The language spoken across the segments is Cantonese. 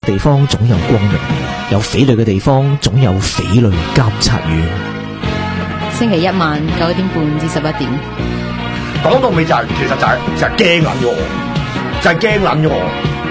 地方總有光明，有匪類嘅地方總有匪類監察院。 星期一晚9點半至11點。 講到尾就係、其實就係驚撚咗我，就係驚撚咗我。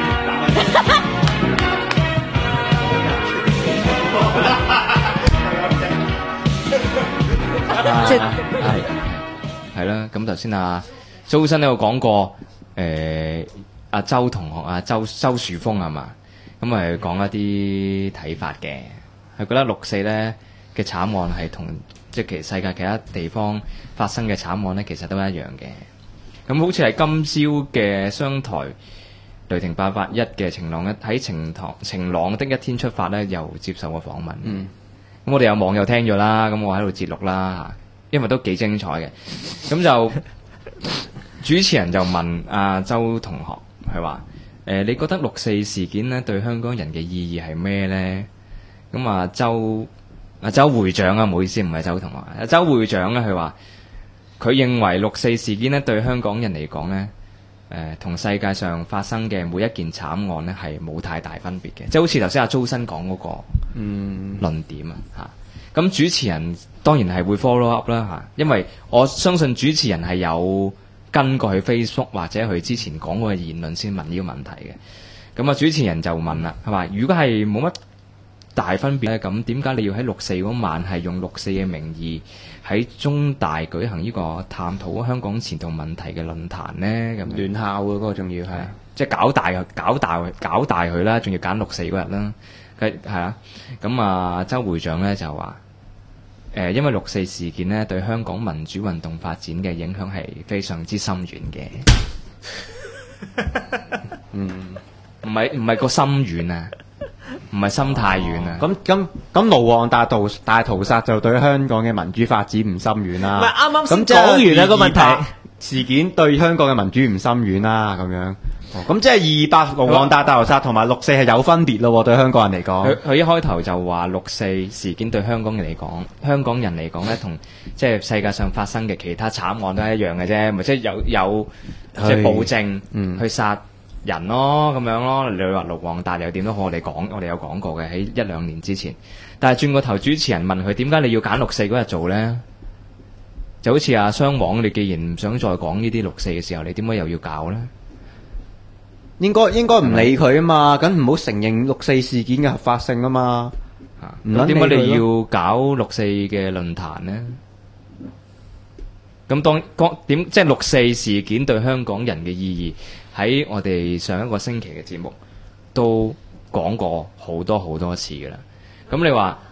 即係啦。咁頭先啊，周生有講過，阿周同學啊，周樹峰係嘛？咁係講一啲睇法嘅，係覺得6·4咧嘅慘案係同即係其實世界其他地方發生嘅慘案咧，其實都一樣嘅。咁好似係今朝嘅商台雷霆881嘅晴朗的一天出發咧，又接受過訪問。咁我哋有網友聽咗啦，咁我喺度節錄啦，因為都幾精彩嘅。咁就主持人就問阿周同學，佢話：你覺得6·4事件咧對香港人嘅意義係咩呢？咁周會長啊，唔好意思，唔係周同學。周會長咧，佢話佢認為6·4事件咧對香港人嚟講咧，同世界上發生嘅每一件慘案咧係冇太大分別嘅，即係好似頭先阿周生講嗰個論點啊嚇。咁主持人當然係會 follow up 啦嚇，因為我相信主持人係有跟過去 Facebook 或者佢之前講過嘅言論先問呢個問題嘅。咁啊，主持人就問啦，係嘛？如果係冇乜大分別咧，咁點解你要喺6·4嗰晚係用6·4嘅名義喺中大舉行呢個探討香港前途問題嘅論壇呢？咁聯校嗰個仲要係即係搞大佢啦，仲要揀6·4嗰日啦，係啊。咁啊，周會長咧就話因為6·4事件咧對香港民主運動發展嘅影響係非常之深遠嘅。唔係個心遠啊，唔係心太遠啊。 咁盧旺達大屠殺就對香港嘅民主發展唔深遠啦。 唔係啱啱先咁即係講完啦個問題， 事件對香港嘅民主唔深遠啦，咁樣。咁即係228盧旺達大屠殺同埋6·4係有分別咯，對香港人嚟講。 佢一開頭就話6·4事件對香港人嚟講咧，同即係世界上發生嘅其他慘案都係一樣嘅啫，咪即係有即係暴政去殺人咯，咁樣咯。你話盧旺達又點都好，我哋有講過嘅喺1-2年之前。但係轉個頭，主持人問佢點解你要揀6·4嗰日做咧？就好似阿雙黃，你既然唔想再講呢啲6·4嘅時候，你點解又要搞咧？ 應該唔理佢啊嘛，咁唔好承認6·4事件嘅合法性啊嘛。 咁點解你要搞6·4嘅論壇呢？咁即係6·4事件對香港人嘅意義，喺我哋上一個星期嘅節目都講過好多次㗎啦。咁你話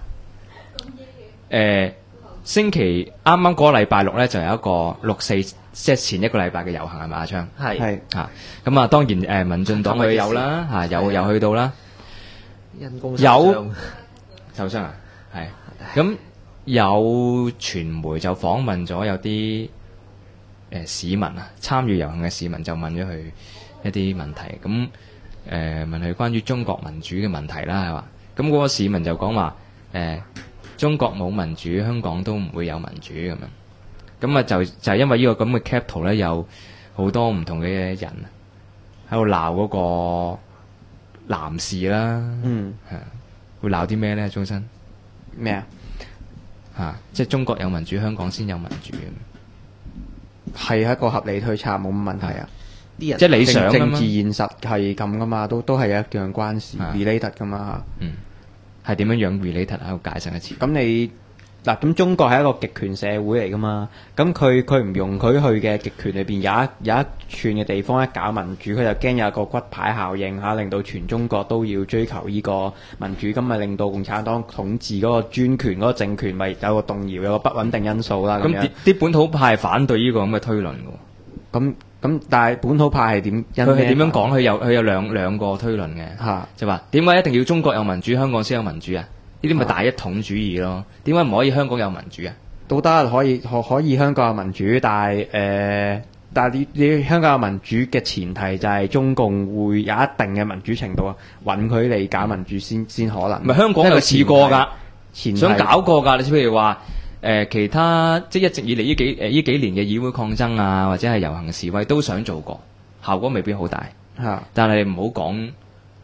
星期啱啱嗰個禮拜六咧，就有一個6·4，即係前一個禮拜嘅遊行係咪阿昌？ 係嚇。咁啊，當然民進黨佢有啦嚇，有去到啦。 因公有受傷啊，係。咁有傳媒就訪問咗有啲市民啊，參與遊行嘅市民就問咗佢一啲問題。咁問佢關於中國民主嘅問題啦，係嘛？咁嗰個市民就講話中國冇民主，香港都唔會有民主咁樣。咁啊就係因為呢個咁嘅 cap 圖咧，有好多唔同嘅人喺度鬧嗰個男士啦。係會鬧啲咩咧？鍾生咩啊？ 即係中國有民主，香港先有民主。 係一個合理推測，冇乜問題啊。 啲人即係理想政治現實係咁噶嘛，都係一樣關事 related 噶嘛。 係點樣 related 喺度解釋一次？ 咁你嗱，咁中國係一個極權社會嚟噶嘛？咁佢唔容許佢嘅極權裏邊有一寸嘅地方咧搞民主，佢就驚有一個骨牌效應嚇，令到全中國都要追求呢個民主，咁咪令到共產黨統治嗰個專權嗰個政權咪有個動搖，有個不穩定因素啦。 咁啲本土派係反對呢個咁嘅推論嘅。 咁但係本土派係點？ 佢係點樣講？佢有兩個推論嘅，就話點解一定要中國有民主，香港先有民主啊？呢啲咪大一統主義咯？點解唔可以香港有民主啊？ 都得可以香港有民主，但係你香港有民主嘅前提就係中共會有一定嘅民主程度啊，允許你搞民主先可能。 唔係香港有試過㗎， 想搞過㗎。你譬如話其他即係一直以嚟呢幾年嘅議會抗爭啊，或者係遊行示威都想做過，效果未必好大。但係唔好講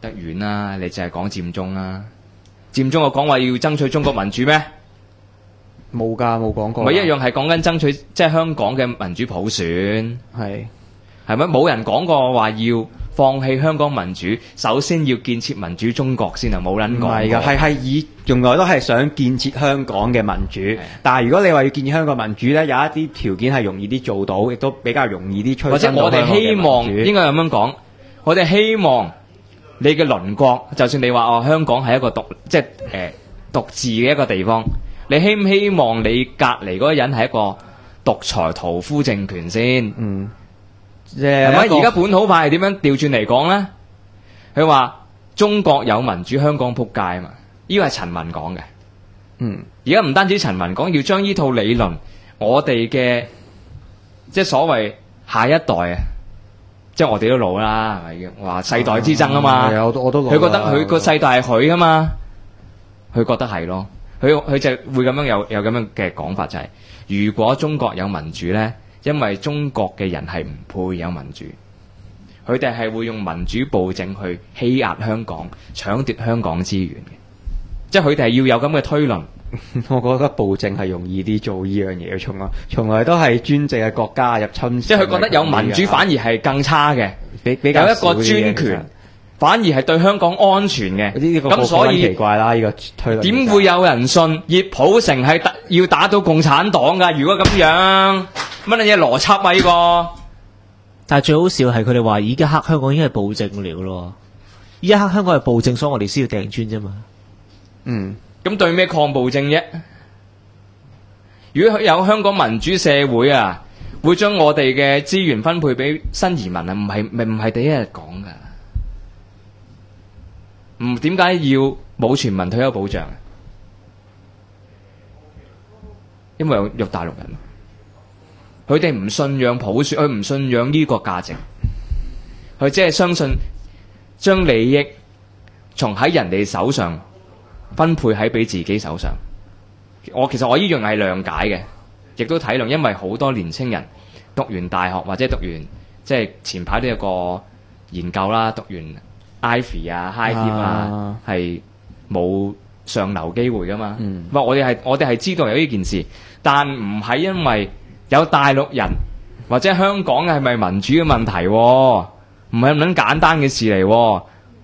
得遠啦，你淨係講佔中啦，佔中我講話要爭取中國民主咩？ 冇㗎，冇講過。 咪一樣係講緊爭取即係香港嘅民主普選， 係係咪？冇人講過話要放棄香港民主，首先要建設民主中國先啊！冇撚講過。 唔係㗎，係從來都係想建設香港嘅民主。但係如果你話要建設香港民主咧，有一啲條件係容易啲做到，亦都比較容易啲或者我哋希望應該咁樣講，我哋希望你嘅鄰國，就算你話香港係一個即係獨自嘅一個地方，你希唔希望你隔離嗰個人係一個獨裁屠夫政權先？ 嗯。 係咪？而家本土派係點樣調轉嚟講咧？佢話中國有民主，香港撲街啊嘛！呢個係陳文講嘅。 嗯。而家唔單止陳文講，要將呢套理論，我哋嘅即係所謂下一代啊，即係我哋都老啦，係咪？話世代之爭啊嘛。 係啊，我都老啦。 佢覺得佢個世代係佢啊嘛，佢覺得係咯。佢就會咁樣有咁樣嘅講法，就係如果中國有民主咧。因為中國嘅人係唔配有民主，佢哋係會用民主暴政去欺壓香港、搶奪香港資源嘅，即係佢哋係要有咁嘅推論。 我覺得暴政係容易啲做呢樣嘢，從來都係專制嘅國家入侵， 即係佢覺得有民主反而係更差嘅， 比較有一個專權反而係對香港安全嘅。 咁所以奇怪啦，呢個推論點會有人信葉普成係要打到共產黨㗎？如果咁樣。乜嘢邏輯啊？呢個， 但係最好笑係佢哋話，而家香港已經係暴政了咯。而家香港係暴政，所以我哋先要掟磚啫嘛。 嗯， 咁對咩抗暴政啫？如果有香港民主社會啊，會將我哋嘅資源分配俾新移民啊，唔係第一日講噶。點解要冇全民退休保障？因為有肉大陸人。佢哋唔信仰普選，佢唔信仰呢個價值，佢只係相信將利益從喺人哋手上分配喺俾自己手上。其實我呢樣係諒解嘅，亦都體諒，因為好多年青人讀完大學或者讀完即係前排都有個研究啦，讀完 Ivy 啊、High Dip 啊，係冇上流機會噶嘛。我哋係知道有呢件事，但唔係因為有大陸人或者香港係咪民主嘅問題，唔係咁簡單嘅事嚟。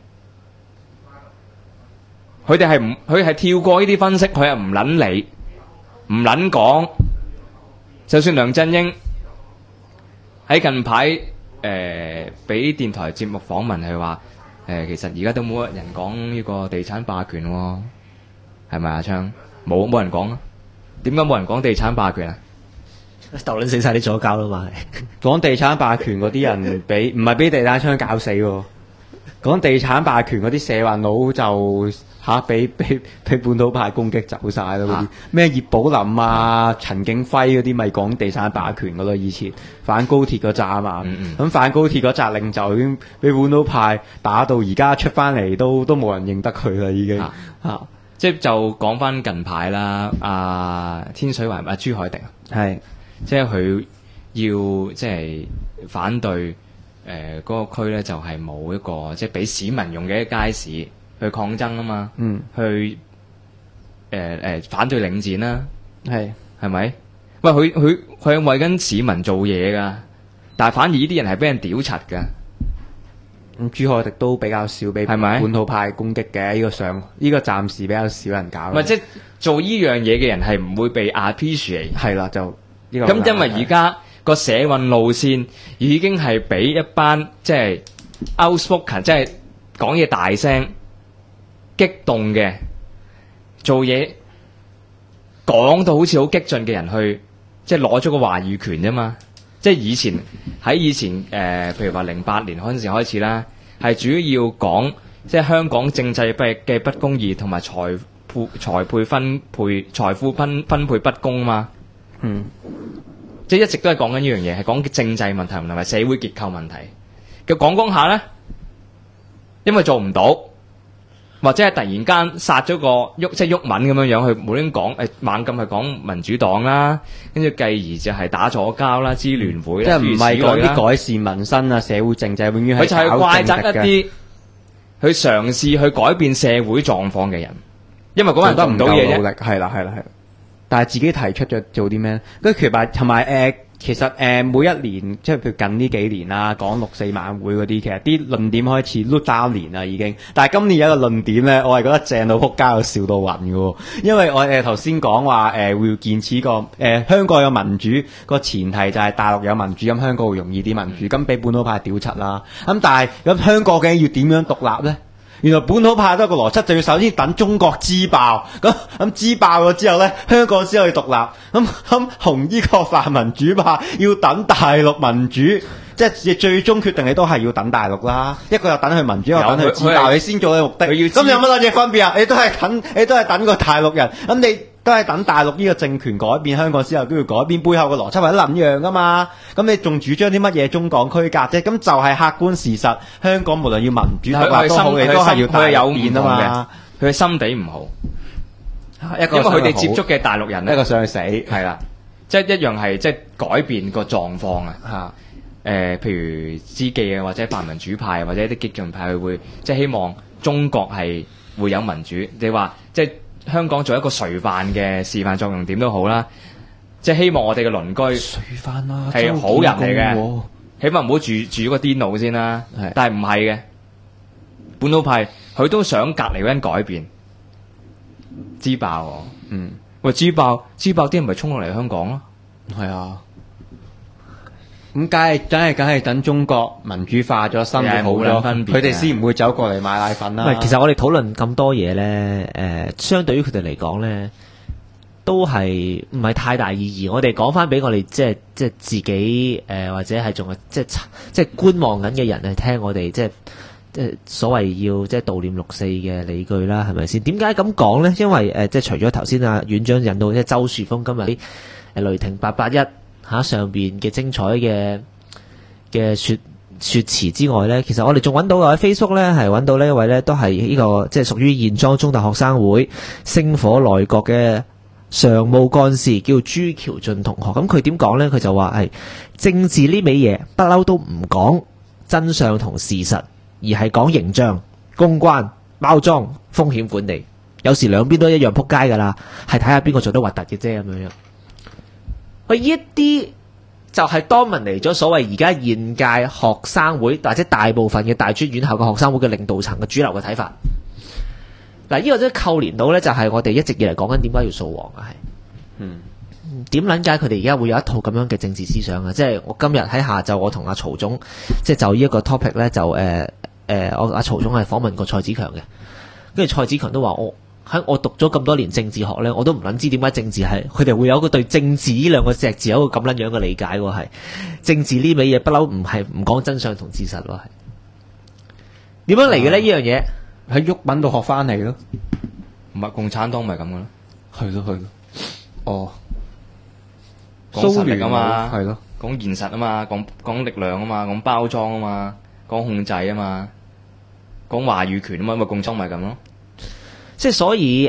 佢係跳過呢啲分析，佢係唔撚理，唔撚講。就算梁振英喺近排俾電台節目訪問，係話其實而家都冇人講呢個地產霸權，係咪阿昌？冇人講啊？點解冇人講地產霸權啊？ 鬥撚死晒啲左膠啦嘛， 講地產霸權嗰啲人唔係俾地產商搞死喎，講地產霸權嗰啲社運佬就俾本土派攻擊走晒咯。嗰啲咩葉寶林啊、陳景輝嗰啲咪講地產霸權噶咯，以前反高鐵嗰扎啊嘛。咁反高鐵嗰扎領袖已經俾本土派打到而家出翻嚟都冇人認得佢啦，已經即係就講翻近排啦，天水圍朱凱廸係。即係佢要即係反對嗰個區咧，就係冇一個即係俾市民用嘅街市去抗爭啊嘛。去反對領展啦，係咪？喂，佢係為緊市民做嘢噶，但係反而呢啲人係俾人屌柒噶。 咁朱凱廸都比較少俾本土派攻擊嘅，呢個暫時比較少人搞。 唔係即係做呢樣嘢嘅人係唔會被 appreciate。 係啦，就。 咁因為而家個社運路線已經係俾一班即係 outspoken， 即係講嘢大聲、激動嘅做嘢講到好似好激進嘅人去，即係攞咗個話語權啫嘛。即係以前譬如話08年嗰陣時開始啦，係主要講即係香港政制嘅不公義同埋財富分配不公嘛。即係一直都係講緊呢樣嘢，係講政制問題同埋社會結構問題。佢講下咧，因為做唔到，或者係突然間殺咗個即係鬱文咁樣樣，去無端講猛咁係講民主黨啦，跟住繼而就係打左膠啦、支聯會啦， 即係唔係講啲改善民生啊、社會政制，永遠係佢就係怪責一啲去嘗試去改變社會狀況嘅人，因為嗰個人做得唔做唔到嘢啫。 夠努力，係啦係啦係啦。但係自己提出咗做啲咩？跟住同埋其實每一年即係譬如近呢幾年啦，講六四晚會嗰啲，其實啲論點開始碌單年啦已經。但係今年有一個論點咧，我係覺得正到撲街，我笑到暈嘅喎。因為我頭先講話會建設個香港有民主個前提就係大陸有民主，咁香港會容易啲民主，咁俾本土派屌柒啦。咁但係咁香港究竟要點樣獨立咧？原來本土派都有個邏輯，就要首先等中國支爆，咁支爆咗之後咧，香港先可以獨立。咁紅衣個泛民主派要等大陸民主，即係最終決定你都係要等大陸啦。一個又等佢民主，一個等佢支爆，你先做你目的。咁有乜撚嘢分別啊？你都係等個大陸人，咁你都係等大陸呢個政權改變，香港先有機會改變，背後嘅邏輯係一撚樣噶嘛。咁你仲主張啲乜嘢中港區隔啫？咁就係客觀事實，香港無論要民主獨立都好，你都係要大陸變啊嘛。 佢嘅心地唔好， 因為佢哋接觸嘅大陸人咧， 一個想去死， 係啦，即係一樣係即係改變個狀況啊。譬如知記啊，或者泛民主派，或者啲激進派，佢會即係希望中國係會有民主。你話即係香港做一個垂範嘅示範作用點都好啦，即係希望我哋嘅鄰居垂範啦， 係好人嚟嘅，起碼唔好住個癲佬先啦。但係唔係嘅，本土派佢都想隔離嗰人改變，支爆喎。喂，支爆啲人咪衝落嚟香港咯。 係啊。咁梗係等中國民主化咗，生活好咗，佢哋先唔會走過嚟買奶粉啦。 其實我哋討論咁多嘢咧，相對於佢哋嚟講咧，都係唔係太大意義。我哋講翻俾我哋即係自己或者係仲係即係觀望緊嘅人去聽我哋即係所謂要即係悼念六四嘅理據啦，係咪先？點解咁講咧？因為即係除咗頭先啊院長引到即係周樹峰今日喺雷霆881。上邊嘅精彩嘅說辭之外咧，其實我哋仲揾到喺 Facebook 咧，係揾到呢一位咧，都係呢個即係屬於現莊中大學生會星火內閣嘅常務幹事，叫朱喬俊同學。咁佢點講咧？佢就話係政治呢味嘢不嬲都唔講真相同事實，而係講形象、公關、包裝、風險管理。有時兩邊都一樣撲街噶啦，係睇下邊個做得核突嘅啫咁樣。佢呢一啲就係當民嚟咗所謂而家現屆學生會或者大部分嘅大專院校嘅學生會嘅領導層嘅主流嘅睇法。嗱，呢個都扣連到咧，就係我哋一直以嚟講緊點解要掃黃啊？係，點撚解佢哋而家會有一套咁樣嘅政治思想啊？即係我今日喺下晝，我同阿曹總即係就呢一個 topic 咧，就我阿曹總係訪問過蔡子強嘅，跟住蔡子強都話我讀咗咁多年政治學咧，我都唔撚知點解政治係佢哋會有一個對政治呢兩個隻字有一個咁撚樣嘅理解喎。係政治呢味嘢不嬲唔講真相同事實喎。係點樣嚟嘅咧？呢樣嘢喺鬱品度學翻嚟咯， 唔係共產黨咪咁嘅咯？ 係咯。哦， 講實力啊嘛， 係咯， 講現實啊嘛，講力量啊嘛，講包裝啊嘛，講控制啊嘛，講話語權啊嘛，咪共產咪咁咯。 即係所以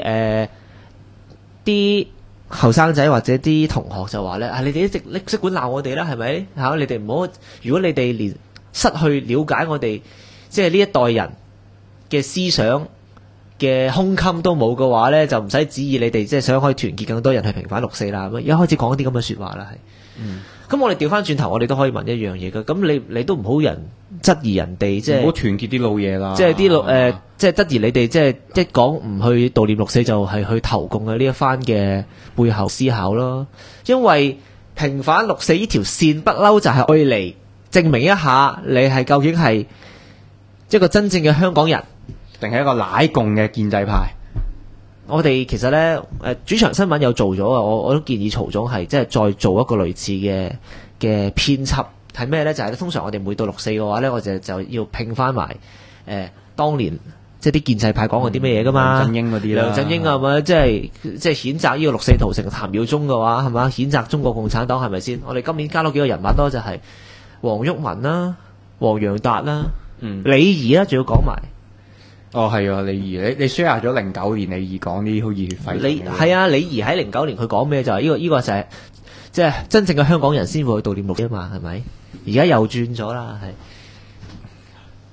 啲後生仔或者啲同學就話咧，你哋一直即管鬧我哋啦，係咪？你哋唔好，如果你哋連失去了解我哋即係呢一代人嘅思想嘅胸襟都冇嘅話咧，就唔使指意你哋即係想可以團結更多人去平反六四啦。咁一開始講啲咁嘅説話啦，係。咁我哋調翻轉頭，我哋都可以問一樣嘢嘅。咁你都唔好人質疑人哋，即係唔好團結啲老嘢啦。 即係啲老即係質疑你哋，即係一講唔去悼念六四就係去投共嘅呢一番嘅背後思考咯。因為平反六四呢條線不嬲就係愛嚟證明一下你係究竟係一個真正嘅香港人， 定係一個奶共嘅建制派。 我哋其實咧，主場新聞有做咗啊！我都建議曹總係即係再做一個類似嘅編輯，係咩咧？就係通常我哋每到六四嘅話咧，我就要拼翻埋當年即係啲建制派講過啲咩嘢噶嘛？ 梁振英嗰啲啦， 梁振英係咪即係譴責呢個六四屠城？譚耀宗嘅話係嘛？譴責中國共產黨係咪先？我哋今年加多幾個人物多就係黃毓民啦、黃洋達啦、李儀啦，仲要講埋。 哦，係啊，李儀，你 share 咗09年李儀講啲好熱血沸騰嘅。 係啊，李儀喺09年佢講咩就係呢個就係即係真正嘅香港人先會去悼念六四啊嘛，係咪？而家又轉咗啦，係。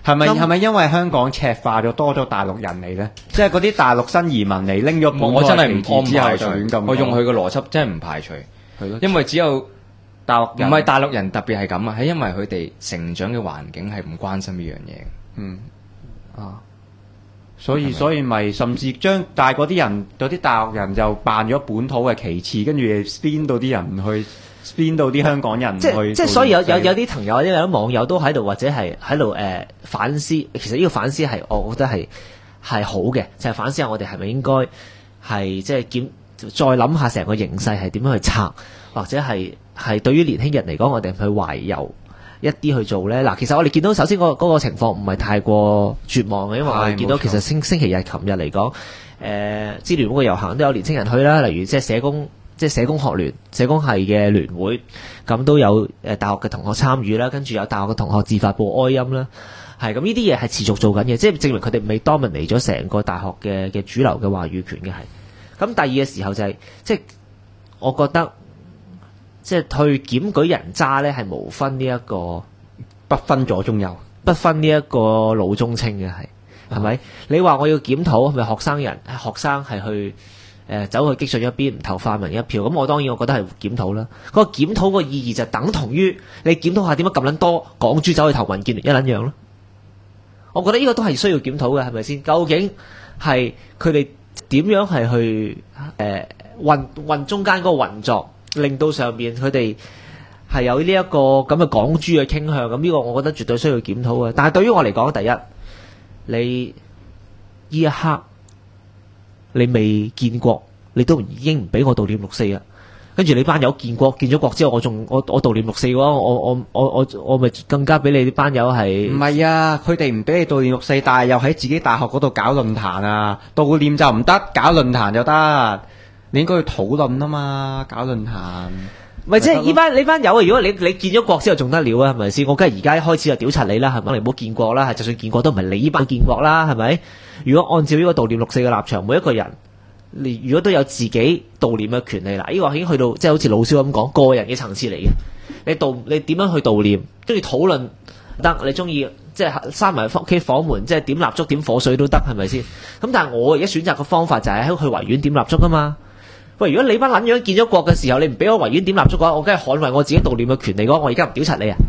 係咪因為香港赤化咗多咗大陸人嚟咧？即係嗰啲大陸新移民嚟拎咗本土我真係旗唔幟之後排除就亂咁， 我用佢個邏輯真係唔排除， 係咯， 因為只有唔大陸人係大陸人特別係咁啊，係因為佢哋成長嘅環境係唔關心呢樣嘢。 嗯啊，所以咪甚至將但係嗰啲人嗰啲大陸人就扮咗本土嘅旗幟，跟住 spin 到啲人去 spin 到啲香港人即去， 即所以有啲朋友或者有啲網友都喺度或者係喺度反思，其實呢個反思係我覺得係好嘅，就係反思下我哋係咪應該係即係再諗下成個形勢係點樣去拆，或者係對於年輕人嚟講，我哋去懷柔一啲去做咧。嗱，其實我哋見到首先嗰個情況唔係太過絕望嘅，因為我哋見到其實星期日、琴日嚟講，支聯會嘅遊行都有年輕人去啦，例如即係社工學聯、社工系嘅聯會，咁都有大學嘅同學參與啦，跟住有大學嘅同學自發報哀音啦，係咁呢啲嘢係持續做緊嘅，即係證明佢哋未 dominate 咗成個大學嘅主流嘅話語權嘅係。咁第二嘅時候就係即係我覺得即係去檢舉人渣咧係無分呢一個不分左中右， 不分呢一個老中青嘅係咪？你話我要檢討係咪學生係去走去激進一邊唔投泛民一票，咁我當然我覺得係檢討啦。嗰個檢討個意義就等同於你檢討下點解咁撚多港豬走去投民建聯一撚樣咯。我覺得呢個都係需要檢討嘅，係咪先？究竟係佢哋點樣係去運中間嗰個運作，令到上面佢哋係有呢一個咁嘅港豬嘅傾向？咁呢個我覺得絕對需要檢討嘅。但係對於我嚟講，第一，你呢一刻你未建國，你都已經唔俾我悼念6·4啊！跟住你班友建咗國之後，我悼念6·4嘅話，我咪更加俾你啲班友係唔係啊？佢哋唔俾你悼念6·4，但係又喺自己大學嗰度搞論壇啊！悼念就唔得，搞論壇就得。你應該去討論啊嘛，搞論壇。 咪即係呢班友啊！如果你建咗國之後仲得了啊？係咪先？我梗係而家開始就屌柒你啦，係咪？你唔好建國啦，就算建國都唔係你呢班建國啦，係咪？如果按照呢個悼念6·4嘅立場，每一個人你如果都有自己悼念嘅權利啦，呢個已經去到即係好似老蕭咁講個人嘅層次嚟嘅。你點樣去悼念，跟住討論得，你中意即係閂埋屋企房門，即係點蠟燭點火水都得，係咪先？咁但係我而家選擇嘅方法就係喺去維園點蠟燭啊嘛。喂，如果你班撚樣建咗國嘅時候，你唔俾我維園點蠟燭嘅話，我梗係捍衛我自己悼念嘅權利嘅話，我而家唔屌柒你啊！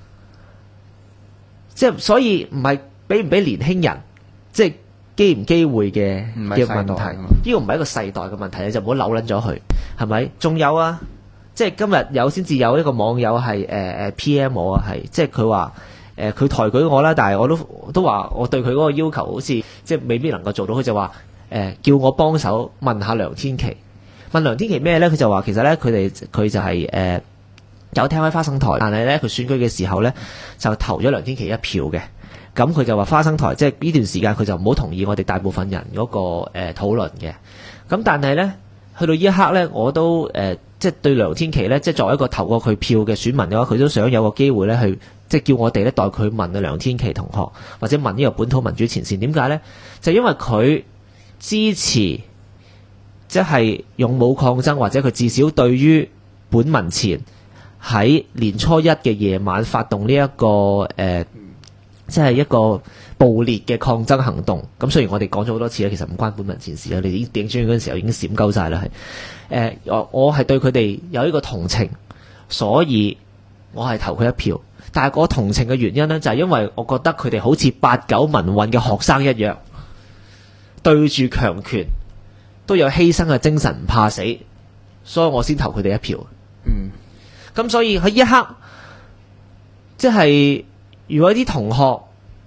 即係所以唔係俾唔俾年輕人，即係機唔機會嘅問題，呢個唔係一個世代嘅問題，你就唔好扭撚咗佢，係咪？仲有啊，即係今日先至有一個網友係PM 我啊，係即係佢話佢抬舉我啦，但係我都話我對佢嗰個要求好似即係未必能夠做到，佢就話叫我幫手問下梁天琦。問梁天琦咩咧？佢就話其實咧佢就係有聽喺花生台，但係咧佢選舉嘅時候咧就投咗梁天琦一票嘅。咁佢就話花生台即係呢段時間佢就唔好同意我哋大部分人嗰個討論嘅。咁但係咧去到呢一刻咧，我都即係對梁天琦咧，即係作為一個投過佢票嘅選民嘅話，佢都想有個機會咧去即係叫我哋咧代佢問啊梁天琦同學，或者問呢個本土民主前線。點解咧？就因為佢支持。即係勇武抗爭，或者佢至少對於本民前喺年初一嘅夜晚發動呢一個即係一個暴烈嘅抗爭行動。咁雖然我哋講咗好多次啦，其實唔關本民前事啦。你哋影專嗰陣時候已經閃鳩晒啦，係我係對佢哋有呢個同情，所以我係投佢一票。但係嗰同情嘅原因呢，就係因為我覺得佢哋好似89民運嘅學生一樣，對住強權。都有犧牲嘅精神，唔怕死，所以我先投佢哋一票。咁所以喺一刻，即係如果啲同學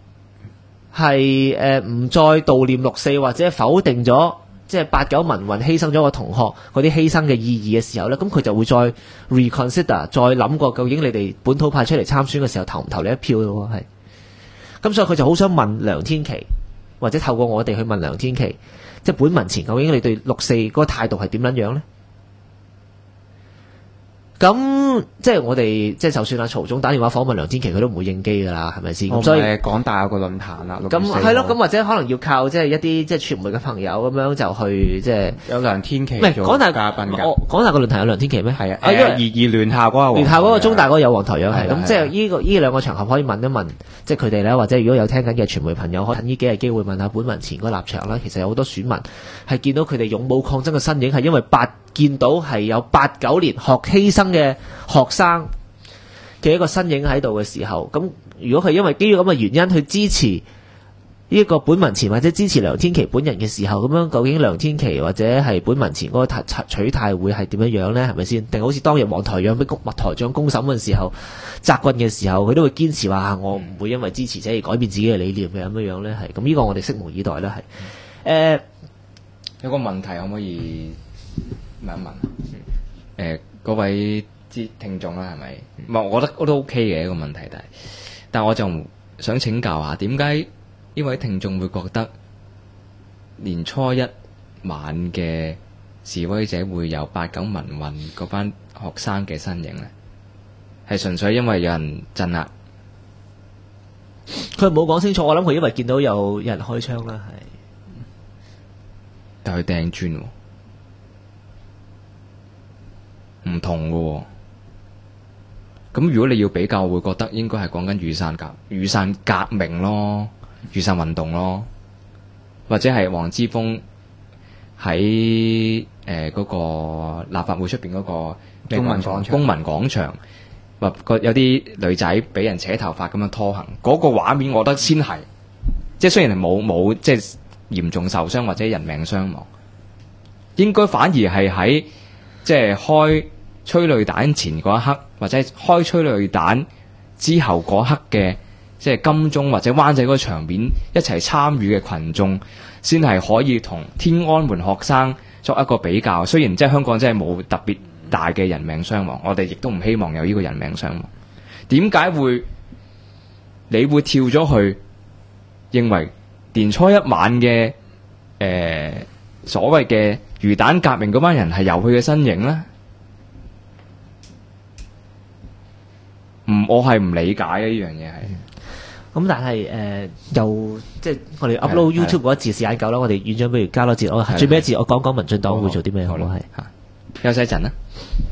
係唔再悼念6·4，或者否定咗即係89民運犧牲咗個同學嗰啲犧牲嘅意義嘅時候呢，咁佢就會再 reconsider， 再諗過究竟你哋本土派出嚟參選嘅時候投唔投你一票咯？係。咁所以佢就好想問梁天琦，或者透過我哋去問梁天琦。即係本民前究竟你對6·4嗰個態度係點樣呢？ 咁即係我哋即係就算阿曹總打電話訪問梁天琦，佢都唔會應機㗎啦，係咪先？咁所以港大有個論壇啦， 咁係咯，咁或者可能要靠即係一啲即係傳媒嘅朋友咁樣就去即係有梁天琦唔係港大嘉賓㗎。 港大個論壇有梁天琦咩？ 係啊， 因為而聯校嗰個聯校嗰個中大嗰個有黃台仰係係啦咁，即係呢兩個場合可以問一問，即係佢哋咧，或者如果有聽緊嘅傳媒朋友，可以趁呢幾日機會問下本民前嗰個立場啦。其實有好多選民係見到佢哋勇武抗爭嘅身影，係因為見到係有89年學犧牲嘅學生嘅一個身影喺度嘅時候，咁如果佢因為基於咁嘅原因去支持呢個本民前或者支持梁天琦本人嘅時候，咁樣究竟梁天琦或者係本民前嗰個取態會係點樣樣呢？係咪先？定好似當日黃台仰俾台長公審嘅時候，責棍嘅時候，佢都會堅持話我唔會因為支持者而改變自己嘅理念嘅咁樣樣呢？係咁呢個我哋拭目以待啦。係有個問題可唔可以問一問？嗰位聽眾啦，係咪？唔係，我覺得我都 OK 嘅一個問題，但我就想請教下，點解呢位聽眾會覺得年初一晚嘅示威者會有89民運嗰班學生嘅身影呢？係純粹因為有人鎮壓？ 佢冇講清楚，我諗佢因為見到有人開槍啦，係。 但佢掟磚喎，唔同嘅喎。咁如果你要比較，會覺得應該係講緊雨傘革命咯，雨傘運動咯，或者係黃之鋒喺嗰個立法會出邊嗰個咩公民廣場，或有啲女仔俾人扯頭髮咁樣拖行，嗰個畫面我覺得先係，即係雖然係冇即係嚴重受傷或者人命傷亡，應該反而係喺即係開催淚彈前嗰一刻，或者開催淚彈之後嗰刻嘅，即係金鐘或者灣仔嗰個場面一齊參與嘅群眾，先係可以同天安門學生作一個比較。雖然即係香港真係冇特別大嘅人命傷亡，我哋亦都唔希望有呢個人命傷亡。點解你會跳咗去認為年初一晚嘅所謂嘅魚蛋革命嗰班人係有佢嘅身影呢？我係唔理解嘅呢樣嘢係。 咁但係又即係我哋 upload YouTube 嗰一節時間夠啦，我哋院長不如加多節，我最尾一節我講講民進黨會做啲咩好唔好？係休息一陣啦。